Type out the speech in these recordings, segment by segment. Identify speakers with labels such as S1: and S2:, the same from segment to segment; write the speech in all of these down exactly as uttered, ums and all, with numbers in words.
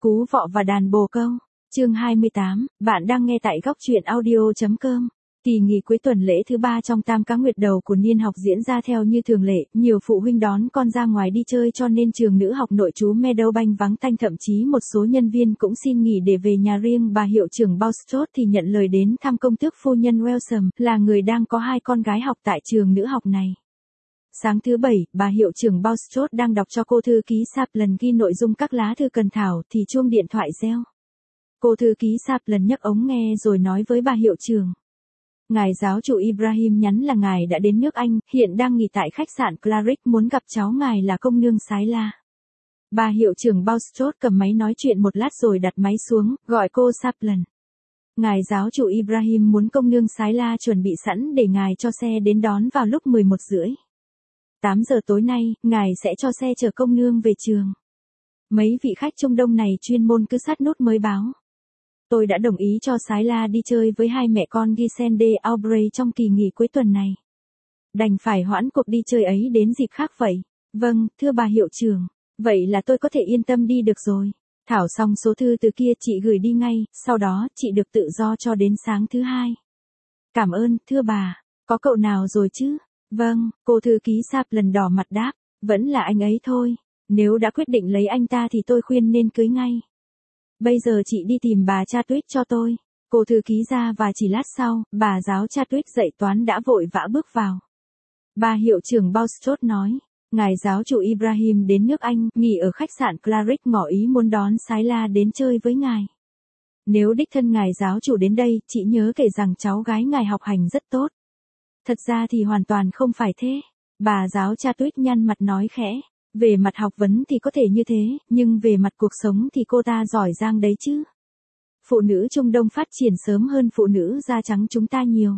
S1: Cú vọ và đàn bồ câu. Chương hai mươi tám, bạn đang nghe tại góc truyện audio chấm com. Kỳ nghỉ cuối tuần lễ thứ ba trong tam cá nguyệt đầu của niên học diễn ra theo như thường lệ, nhiều phụ huynh đón con ra ngoài đi chơi cho nên trường nữ học nội trú Meadowbank vắng tanh, thậm chí một số nhân viên cũng xin nghỉ để về nhà riêng. Bà hiệu trưởng Bulstrode thì nhận lời đến thăm công tước phu nhân Wellsom, là người đang có hai con gái học tại trường nữ học này. Sáng thứ Bảy, bà hiệu trưởng Bulstrode đang đọc cho cô thư ký Saplan ghi nội dung các lá thư cần thảo thì chuông điện thoại reo. Cô thư ký Saplan nhấc ống nghe rồi nói với bà hiệu trưởng. Ngài giáo chủ Ibrahim nhắn là ngài đã đến nước Anh, hiện đang nghỉ tại khách sạn Claridge, muốn gặp cháu ngài là công nương Sila. Bà hiệu trưởng Bulstrode cầm máy nói chuyện một lát rồi đặt máy xuống, gọi cô Saplan. Ngài giáo chủ Ibrahim muốn công nương Sila chuẩn bị sẵn để ngài cho xe đến đón vào lúc mười một rưỡi. tám giờ tối nay, ngài sẽ cho xe chở công nương về trường. Mấy vị khách Trung Đông này chuyên môn cứ sát nút mới báo. Tôi đã đồng ý cho Sila đi chơi với hai mẹ con Gisende Aubrey trong kỳ nghỉ cuối tuần này. Đành phải hoãn cuộc đi chơi ấy đến dịp khác vậy. Vâng, thưa bà hiệu trưởng. Vậy là tôi có thể yên tâm đi được rồi. Thảo xong số thư từ kia chị gửi đi ngay, sau đó chị được tự do cho đến sáng thứ hai. Cảm ơn, thưa bà. Có cậu nào rồi chứ? Vâng, cô thư ký Saplan đỏ mặt đáp. Vẫn là anh ấy thôi. Nếu đã quyết định lấy anh ta thì tôi khuyên nên cưới ngay. Bây giờ chị đi tìm bà Chadwick cho tôi. Cô thư ký ra và chỉ lát sau, bà giáo Chadwick dạy toán đã vội vã bước vào. Bà hiệu trưởng Bulstrode nói, ngài giáo chủ Ibrahim đến nước Anh, nghỉ ở khách sạn Claridge, ngỏ ý muốn đón Sila đến chơi với ngài. Nếu đích thân ngài giáo chủ đến đây, chị nhớ kể rằng cháu gái ngài học hành rất tốt. Thật ra thì hoàn toàn không phải thế. Bà giáo Chadwick nhăn mặt nói khẽ. Về mặt học vấn thì có thể như thế, nhưng về mặt cuộc sống thì cô ta giỏi giang đấy chứ. Phụ nữ Trung Đông phát triển sớm hơn phụ nữ da trắng chúng ta nhiều.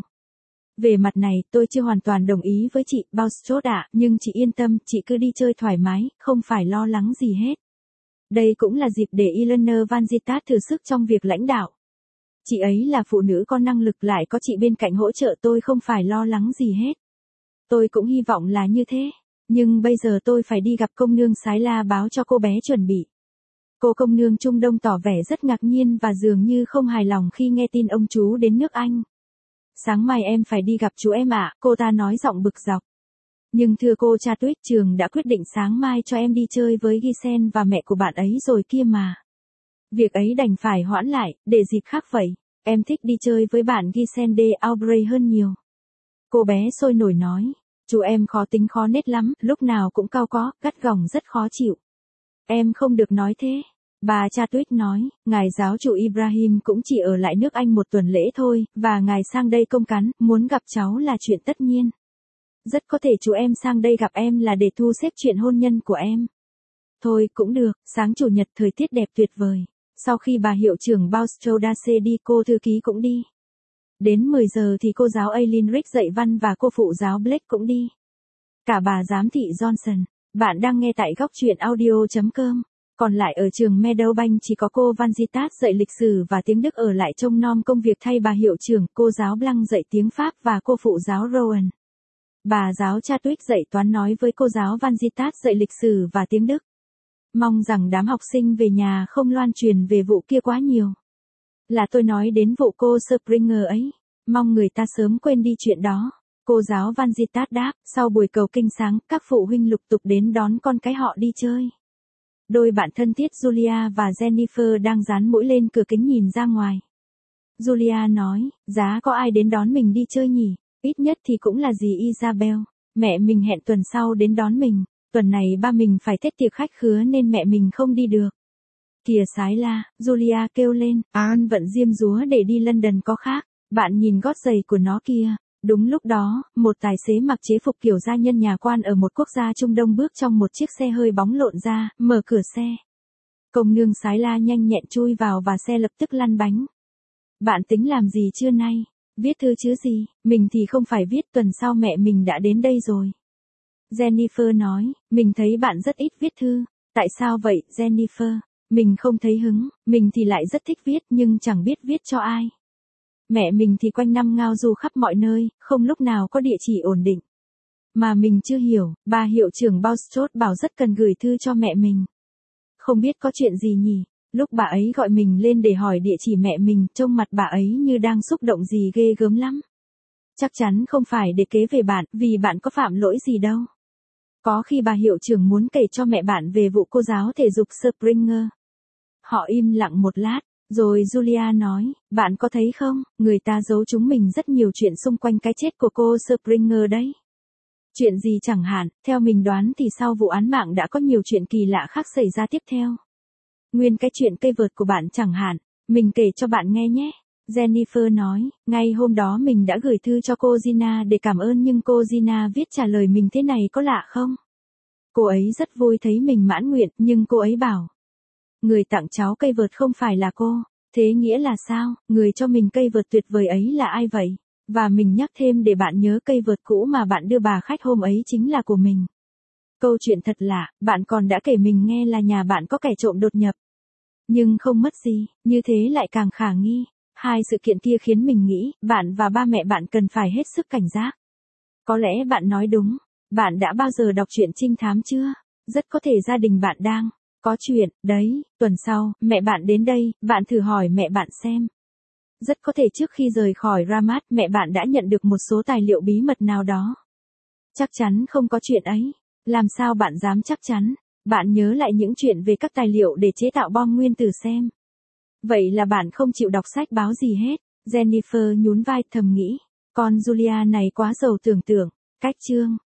S1: Về mặt này, tôi chưa hoàn toàn đồng ý với chị, Bulstrode ạ, nhưng chị yên tâm, chị cứ đi chơi thoải mái, không phải lo lắng gì hết. Đây cũng là dịp để Eleanor Vansittart thử sức trong việc lãnh đạo. Chị ấy là phụ nữ có năng lực, lại có chị bên cạnh hỗ trợ, tôi không phải lo lắng gì hết. Tôi cũng hy vọng là như thế. Nhưng bây giờ tôi phải đi gặp công nương Sila báo cho cô bé chuẩn bị. Cô công nương Trung Đông tỏ vẻ rất ngạc nhiên và dường như không hài lòng khi nghe tin ông chú đến nước Anh. Sáng mai em phải đi gặp chú em ạ, cô ta nói giọng bực dọc. Nhưng thưa cô Chadwick, trường đã quyết định sáng mai cho em đi chơi với Gisen và mẹ của bạn ấy rồi kia mà. Việc ấy đành phải hoãn lại, để dịp khác vậy. Em thích đi chơi với bạn Gisende Aubrey hơn nhiều. Cô bé sôi nổi nói. Chú em khó tính khó nết lắm, lúc nào cũng cau có, gắt gỏng rất khó chịu. Em không được nói thế. Bà Chadwick nói, ngài giáo chủ Ibrahim cũng chỉ ở lại nước Anh một tuần lễ thôi, và ngài sang đây công cán, muốn gặp cháu là chuyện tất nhiên. Rất có thể chú em sang đây gặp em là để thu xếp chuyện hôn nhân của em. Thôi cũng được, sáng chủ nhật thời tiết đẹp tuyệt vời. Sau khi bà hiệu trưởng Bulstrode đi, cô thư ký cũng đi. Đến mười giờ thì cô giáo Aileen Rick dạy văn và cô phụ giáo Blake cũng đi. Cả bà giám thị Johnson. Bạn đang nghe tại góc truyện audio chấm com. Còn lại ở trường Meadowbank chỉ có cô Vansittart dạy lịch sử và tiếng Đức ở lại trông nom công việc thay bà hiệu trưởng, cô giáo Blanc dạy tiếng Pháp và cô phụ giáo Rowan. Bà giáo Chadwick dạy toán nói với cô giáo Vansittart dạy lịch sử và tiếng Đức. Mong rằng đám học sinh về nhà không loan truyền về vụ kia quá nhiều. Là tôi nói đến vụ cô Springer ấy. Mong người ta sớm quên đi chuyện đó. Cô giáo Vansittart đáp, sau buổi cầu kinh sáng, các phụ huynh lục tục đến đón con cái họ đi chơi. Đôi bạn thân thiết Julia và Jennifer đang dán mũi lên cửa kính nhìn ra ngoài. Julia nói, giá có ai đến đón mình đi chơi nhỉ? Ít nhất thì cũng là dì Isabel. Mẹ mình hẹn tuần sau đến đón mình. Tuần này ba mình phải thết tiệc khách khứa nên mẹ mình không đi được. Kìa Sila, Julia kêu lên, An vận diêm dúa để đi London có khác. Bạn nhìn gót giày của nó kia. Đúng lúc đó, một tài xế mặc chế phục kiểu gia nhân nhà quan ở một quốc gia Trung Đông bước trong một chiếc xe hơi bóng lộn ra, mở cửa xe. Công nương Sila nhanh nhẹn chui vào và xe lập tức lăn bánh. Bạn tính làm gì trưa nay? Viết thư chứ gì, mình thì không phải viết, tuần sau mẹ mình đã đến đây rồi. Jennifer nói, mình thấy bạn rất ít viết thư. Tại sao vậy, Jennifer? Mình không thấy hứng, mình thì lại rất thích viết nhưng chẳng biết viết cho ai. Mẹ mình thì quanh năm ngao du khắp mọi nơi, không lúc nào có địa chỉ ổn định. Mà mình chưa hiểu, bà hiệu trưởng Bulstrode bảo rất cần gửi thư cho mẹ mình. Không biết có chuyện gì nhỉ? Lúc bà ấy gọi mình lên để hỏi địa chỉ mẹ mình, trông mặt bà ấy như đang xúc động gì ghê gớm lắm. Chắc chắn không phải để kế về bạn, vì bạn có phạm lỗi gì đâu. Có khi bà hiệu trưởng muốn kể cho mẹ bạn về vụ cô giáo thể dục Springer. Họ im lặng một lát, rồi Julia nói, bạn có thấy không, người ta giấu chúng mình rất nhiều chuyện xung quanh cái chết của cô Springer đấy. Chuyện gì chẳng hạn, theo mình đoán thì sau vụ án mạng đã có nhiều chuyện kỳ lạ khác xảy ra tiếp theo. Nguyên cái chuyện cây vợt của bạn chẳng hạn, mình kể cho bạn nghe nhé. Jennifer nói, ngay hôm đó mình đã gửi thư cho cô Gina để cảm ơn nhưng cô Gina viết trả lời mình thế này có lạ không? Cô ấy rất vui thấy mình mãn nguyện, nhưng cô ấy bảo, người tặng cháu cây vợt không phải là cô. Thế nghĩa là sao, người cho mình cây vợt tuyệt vời ấy là ai vậy? Và mình nhắc thêm để bạn nhớ cây vợt cũ mà bạn đưa bà khách hôm ấy chính là của mình. Câu chuyện thật lạ, bạn còn đã kể mình nghe là nhà bạn có kẻ trộm đột nhập. Nhưng không mất gì, như thế lại càng khả nghi. Hai sự kiện kia khiến mình nghĩ, bạn và ba mẹ bạn cần phải hết sức cảnh giác. Có lẽ bạn nói đúng. Bạn đã bao giờ đọc truyện trinh thám chưa? Rất có thể gia đình bạn đang có chuyện, đấy, tuần sau, mẹ bạn đến đây, bạn thử hỏi mẹ bạn xem. Rất có thể trước khi rời khỏi Ramat, mẹ bạn đã nhận được một số tài liệu bí mật nào đó. Chắc chắn không có chuyện ấy. Làm sao bạn dám chắc chắn? Bạn nhớ lại những chuyện về các tài liệu để chế tạo bom nguyên tử xem. Vậy là bạn không chịu đọc sách báo gì hết. Jennifer nhún vai thầm nghĩ. Con Julia này quá giàu tưởng tượng. Cách chương